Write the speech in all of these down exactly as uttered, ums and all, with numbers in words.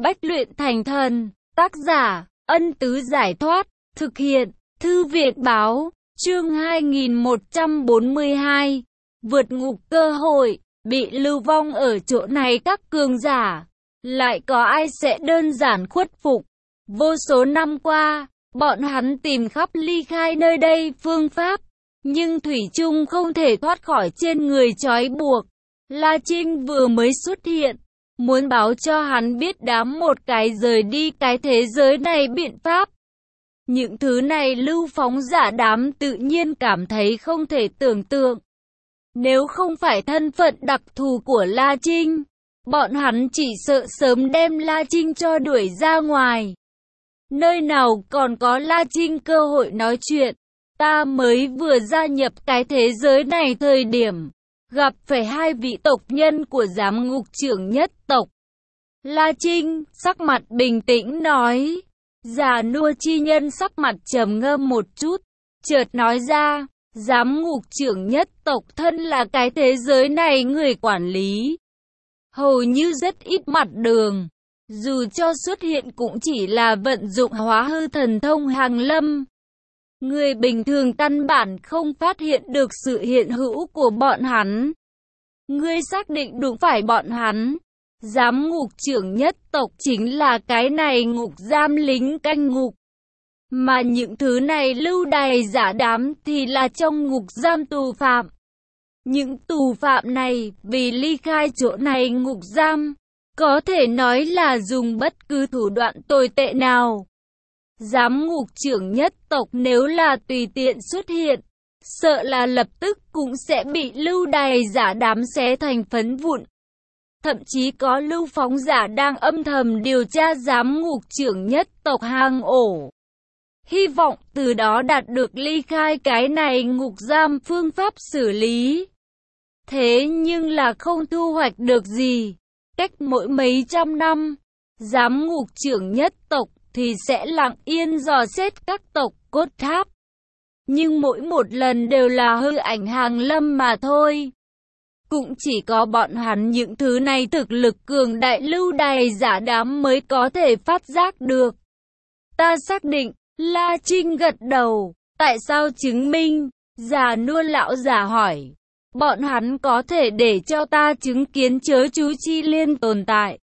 Bách luyện thành thần. Tác giả, Ân Tứ Giải Thoát. Thực hiện, Thư viện Báo. Chương hai nghìn một trăm bốn mươi hai. Vượt ngục cơ hội. Bị lưu vong ở chỗ này các cường giả. Lại có ai sẽ đơn giản khuất phục. Vô số năm qua, bọn hắn tìm khắp ly khai nơi đây phương pháp. Nhưng thủy chung không thể thoát khỏi trên người trói buộc. La Trinh vừa mới xuất hiện. Muốn báo cho hắn biết đám một cái rời đi cái thế giới này biện pháp. Những thứ này lưu phóng giả đám tự nhiên cảm thấy không thể tưởng tượng. Nếu không phải thân phận đặc thù của La Trinh, bọn hắn chỉ sợ sớm đem La Trinh cho đuổi ra ngoài. Nơi nào còn có La Trinh cơ hội nói chuyện. Ta mới vừa gia nhập cái thế giới này thời điểm, gặp phải hai vị tộc nhân của giám ngục trưởng nhất tộc. La Trinh, sắc mặt bình tĩnh nói. Già nua chi nhân sắc mặt trầm ngâm một chút, chợt nói ra, giám ngục trưởng nhất tộc thân là cái thế giới này người quản lý. Hầu như rất ít mặt đường, dù cho xuất hiện cũng chỉ là vận dụng hóa hư thần thông hàng lâm. Người bình thường căn bản không phát hiện được sự hiện hữu của bọn hắn. Ngươi xác định đúng phải bọn hắn. Giám ngục trưởng nhất tộc chính là cái này ngục giam lính canh ngục. Mà những thứ này lưu đày giả đám thì là trong ngục giam tù phạm. Những tù phạm này vì ly khai chỗ này ngục giam, có thể nói là dùng bất cứ thủ đoạn tồi tệ nào. Giám ngục trưởng nhất tộc nếu là tùy tiện xuất hiện, sợ là lập tức cũng sẽ bị lưu đày giả đám xé thành phấn vụn. Thậm chí có lưu phóng giả đang âm thầm điều tra giám ngục trưởng nhất tộc hang ổ. Hy vọng từ đó đạt được ly khai cái này ngục giam phương pháp xử lý. Thế nhưng là không thu hoạch được gì. Cách mỗi mấy trăm năm, giám ngục trưởng nhất tộc thì sẽ lặng yên dò xét các tộc cốt tháp. Nhưng mỗi một lần đều là hư ảnh hàng lâm mà thôi. Cũng chỉ có bọn hắn những thứ này thực lực cường đại lưu đày giả đám mới có thể phát giác được. Ta xác định, La Trinh gật đầu. Tại sao chứng minh? Già nua lão giả hỏi. Bọn hắn có thể để cho ta chứng kiến chớ chú chi liên tồn tại.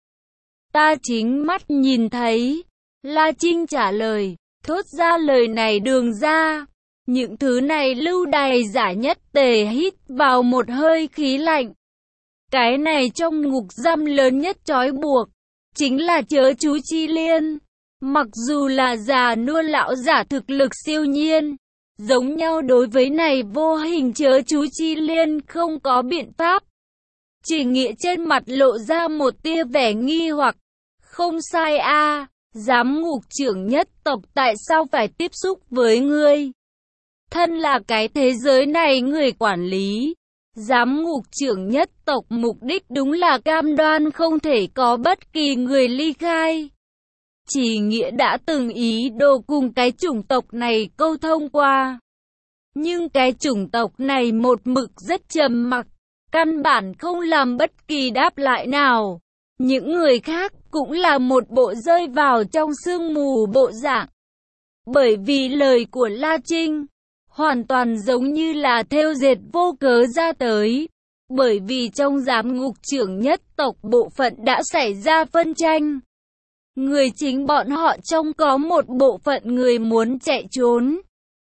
Ta chính mắt nhìn thấy. La Trinh trả lời. Thốt ra lời này đường ra. Những thứ này lưu đày giả nhất tề hít vào một hơi khí lạnh. Cái này trong ngục giam lớn nhất trói buộc, chính là chớ chú chi liên. Mặc dù là già nua lão giả thực lực siêu nhiên, giống nhau đối với này vô hình chớ chú chi liên không có biện pháp. Chỉ nghĩa trên mặt lộ ra một tia vẻ nghi hoặc. Không sai a, à, giám ngục trưởng nhất tộc tại sao phải tiếp xúc với ngươi? Thân là cái thế giới này người quản lý, giám ngục trưởng nhất tộc mục đích đúng là cam đoan không thể có bất kỳ người ly khai. Chỉ nghĩa đã từng ý đồ cùng cái chủng tộc này câu thông qua. Nhưng cái chủng tộc này một mực rất trầm mặc, căn bản không làm bất kỳ đáp lại nào. Những người khác cũng là một bộ rơi vào trong sương mù bộ dạng. Bởi vì lời của La Trinh hoàn toàn giống như là thêu dệt vô cớ ra tới. Bởi vì trong giám ngục trưởng nhất tộc bộ phận đã xảy ra phân tranh. Người chính bọn họ trong có một bộ phận người muốn chạy trốn.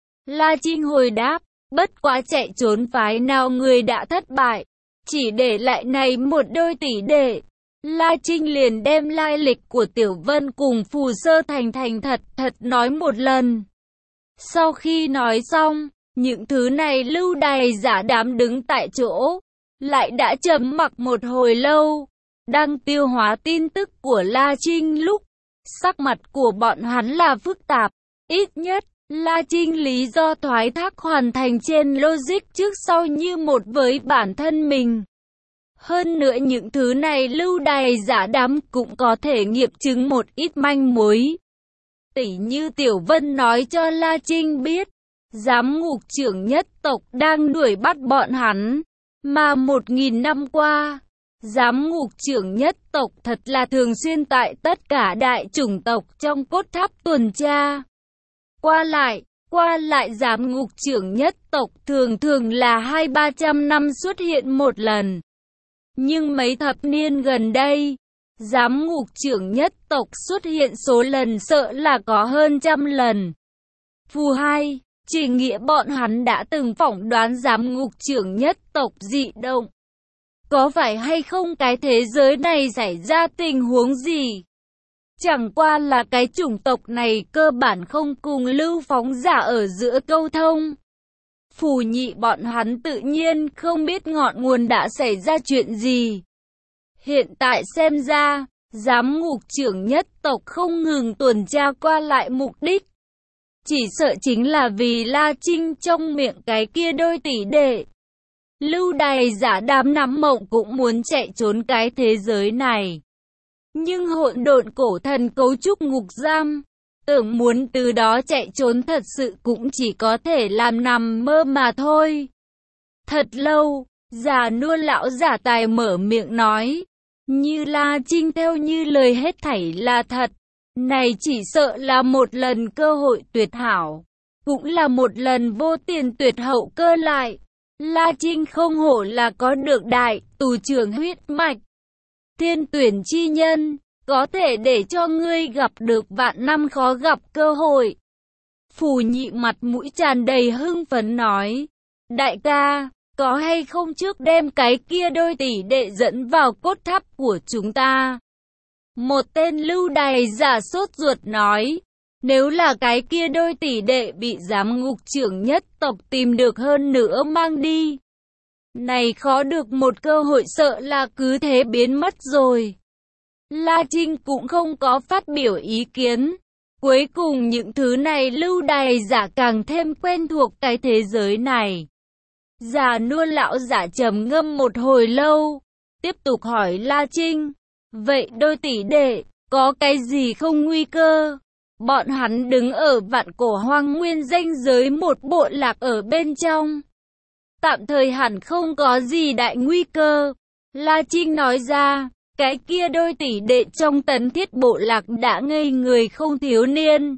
La Trinh hồi đáp, bất quá chạy trốn phái nào người đã thất bại. Chỉ để lại này một đôi tỷ đệ. La Trinh liền đem lai lịch của Tiểu Vân cùng Phù Sơ Thành thành thật thật nói một lần. Sau khi nói xong, những thứ này lưu đày giả đám đứng tại chỗ, lại đã trầm mặc một hồi lâu, đang tiêu hóa tin tức của La Trinh lúc. Sắc mặt của bọn hắn là phức tạp, ít nhất, La Trinh lý do thoái thác hoàn thành trên logic trước sau như một với bản thân mình. Hơn nữa những thứ này lưu đày giả đám cũng có thể nghiệm chứng một ít manh mối. Tỉ như Tiểu Vân nói cho La Trinh biết, giám ngục trưởng nhất tộc đang đuổi bắt bọn hắn, mà một nghìn năm qua, Giám ngục trưởng nhất tộc thật là thường xuyên tại tất cả đại chủng tộc trong cốt tháp tuần tra. Qua lại, qua lại giám ngục trưởng nhất tộc thường thường là hai ba trăm năm xuất hiện một lần. Nhưng mấy thập niên gần đây, giám ngục trưởng nhất tộc xuất hiện số lần sợ là có hơn trăm lần. Phù hai, chỉ nghĩa bọn hắn đã từng phỏng đoán giám ngục trưởng nhất tộc dị động. Có phải hay không cái thế giới này xảy ra tình huống gì? Chẳng qua là cái chủng tộc này cơ bản không cùng lưu phóng giả ở giữa câu thông. Phù nhị bọn hắn tự nhiên không biết ngọn nguồn đã xảy ra chuyện gì. Hiện tại xem ra, giám ngục trưởng nhất tộc không ngừng tuần tra qua lại mục đích. Chỉ sợ chính là vì La Trinh trong miệng cái kia đôi tỷ đệ. Lưu đày giả đám nắm mộng cũng muốn chạy trốn cái thế giới này. Nhưng hỗn độn cổ thần cấu trúc ngục giam, tưởng muốn từ đó chạy trốn thật sự cũng chỉ có thể làm nằm mơ mà thôi. Thật lâu, già nua lão giả tài mở miệng nói, như La Trinh theo như lời hết thảy là thật. Này chỉ sợ là một lần cơ hội tuyệt hảo, cũng là một lần vô tiền tuyệt hậu cơ lại. La Trinh không hổ là có được đại tù trưởng huyết mạch. Thiên tuyển chi nhân, có thể để cho ngươi gặp được vạn năm khó gặp cơ hội. Phù nhị mặt mũi tràn đầy hưng phấn nói, đại ca, có hay không trước đem cái kia đôi tỷ đệ dẫn vào cốt tháp của chúng ta? Một tên lưu đày giả sốt ruột nói, nếu là cái kia đôi tỷ đệ bị giám ngục trưởng nhất tộc tìm được hơn nữa mang đi, này khó được một cơ hội sợ là cứ thế biến mất rồi. La Trinh cũng không có phát biểu ý kiến. Cuối cùng những thứ này lưu đày giả càng thêm quen thuộc cái thế giới này. Già nua lão giả trầm ngâm một hồi lâu, tiếp tục hỏi La Trinh, vậy đôi tỷ đệ, có cái gì không nguy cơ? Bọn hắn đứng ở vạn cổ hoang nguyên danh giới một bộ lạc ở bên trong. Tạm thời hẳn không có gì đại nguy cơ. La Trinh nói ra, cái kia đôi tỷ đệ trong tấn thiết bộ lạc đã ngây người không thiếu niên.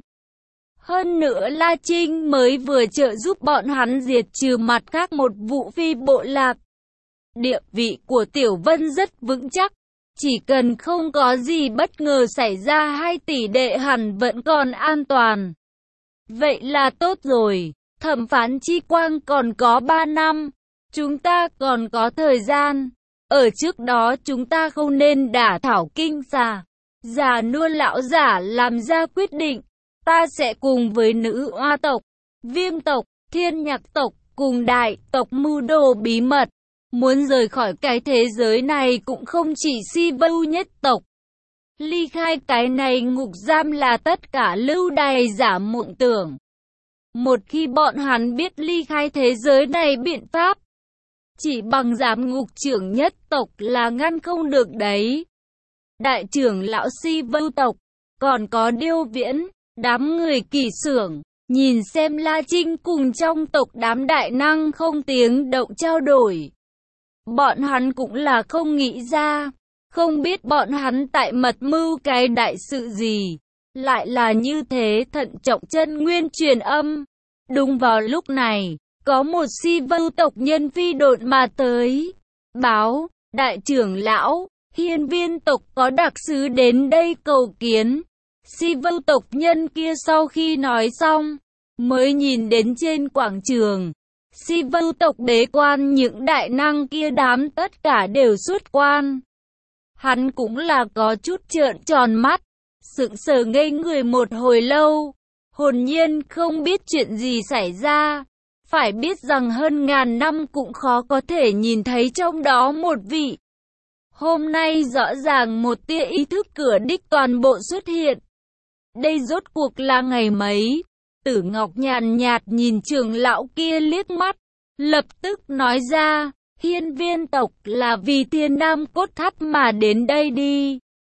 Hơn nữa La Trinh mới vừa trợ giúp bọn hắn diệt trừ mặt khác một vụ phi bộ lạc. Địa vị của Tiểu Vân rất vững chắc. Chỉ cần không có gì bất ngờ xảy ra hai tỷ đệ hẳn vẫn còn an toàn. Vậy là tốt rồi, thẩm phán chi quang còn có ba năm. Chúng ta còn có thời gian. Ở trước đó chúng ta không nên đả thảo kinh xà. Già nua lão giả làm ra quyết định. Ta sẽ cùng với nữ oa tộc, viêm tộc, thiên nhạc tộc cùng đại tộc mưu đồ bí mật. Muốn rời khỏi cái thế giới này cũng không chỉ si vưu nhất tộc. Ly khai cái này ngục giam là tất cả lưu đày giả mộng tưởng. Một khi bọn hắn biết ly khai thế giới này biện pháp, chỉ bằng giám ngục trưởng nhất tộc là ngăn không được đấy. Đại trưởng lão si vưu tộc, còn có Điêu Viễn, đám người Kỷ Xưởng, nhìn xem La Trinh cùng trong tộc đám đại năng không tiếng động trao đổi. Bọn hắn cũng là không nghĩ ra, không biết bọn hắn tại mật mưu cái đại sự gì, lại là như thế thận trọng chân nguyên truyền âm. Đúng vào lúc này, có một si vưu tộc nhân phi độn mà tới, báo, đại trưởng lão, hiên viên tộc có đặc sứ đến đây cầu kiến. Si vưu tộc nhân kia sau khi nói xong, mới nhìn đến trên quảng trường. Si vưu tộc bế quan những đại năng kia đám tất cả đều xuất quan. Hắn cũng là có chút trợn tròn mắt, sững sờ ngây người một hồi lâu, hồn nhiên không biết chuyện gì xảy ra. Phải biết rằng hơn ngàn năm cũng khó có thể nhìn thấy trong đó một vị. Hôm nay rõ ràng một tia ý thức cửa đích toàn bộ xuất hiện. Đây rốt cuộc là ngày mấy? Tử Ngọc nhàn nhạt nhìn trưởng lão kia liếc mắt, lập tức nói ra, hiên viên tộc là vì thiên nam cốt tháp mà đến đây đi.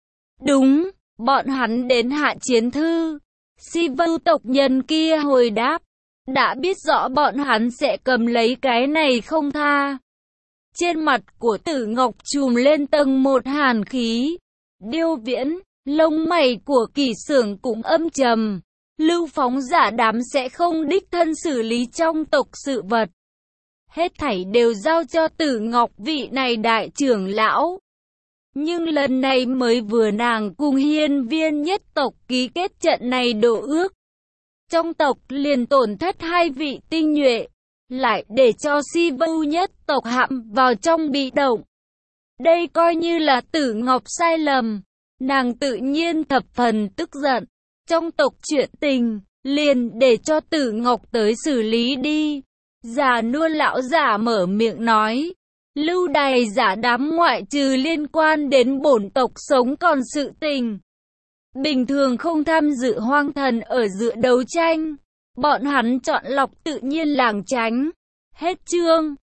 Đúng, bọn hắn đến hạ chiến thư. Si vưu tộc nhân kia hồi đáp, đã biết rõ bọn hắn sẽ cầm lấy cái này không tha. Trên mặt của Tử Ngọc trùm lên tầng một hàn khí. Điêu Viễn, lông mày của Kỷ Xưởng cũng âm trầm. Lưu Phóng giả đám sẽ không đích thân xử lý trong tộc sự vật. Hết thảy đều giao cho Tử Ngọc vị này đại trưởng lão. Nhưng lần này mới vừa nàng cùng hiên viên nhất tộc ký kết trận này đổ ước. Trong tộc liền tổn thất hai vị tinh nhuệ, lại để cho Si Vu nhất tộc hãm vào trong bị động. Đây coi như là Tử Ngọc sai lầm, nàng tự nhiên thập phần tức giận. Trong tộc chuyện tình, liền để cho Tử Ngọc tới xử lý đi. Già nua lão giả mở miệng nói. Lưu Đày giả đám ngoại trừ liên quan đến bổn tộc sống còn sự tình. Bình thường không tham dự hoang thần ở giữa đấu tranh. Bọn hắn chọn lọc tự nhiên làng tránh. Hết chương.